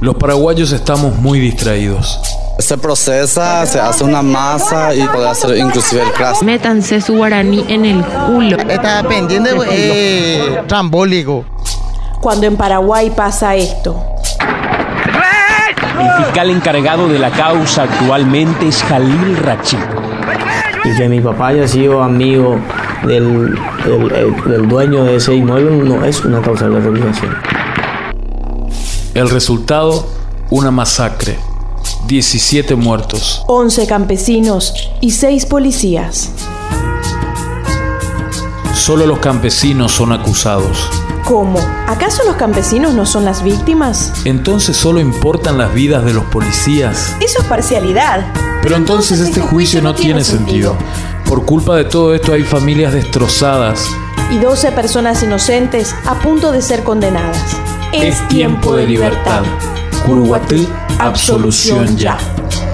Los paraguayos estamos muy distraídos. Se procesa, se hace una masa y puede hacer inclusive el crash. Métanse su guaraní en el culo. Está pendiente, trambólico. Cuando en Paraguay pasa esto. El fiscal encargado de la causa actualmente es Jalil Rachid. Y que mi papá haya sido amigo del dueño de ese inmueble no es una causa de regularización. El resultado, una masacre. 17 muertos. 11 campesinos y 6 policías. Solo los campesinos son acusados. ¿Cómo? ¿Acaso los campesinos no son las víctimas? Entonces solo importan las vidas de los policías. Eso es parcialidad. Pero entonces este juicio no tiene sentido. Por culpa de todo esto hay familias destrozadas. Y 12 personas inocentes a punto de ser condenadas. Es tiempo de libertad. Curuguatí, absolución ya.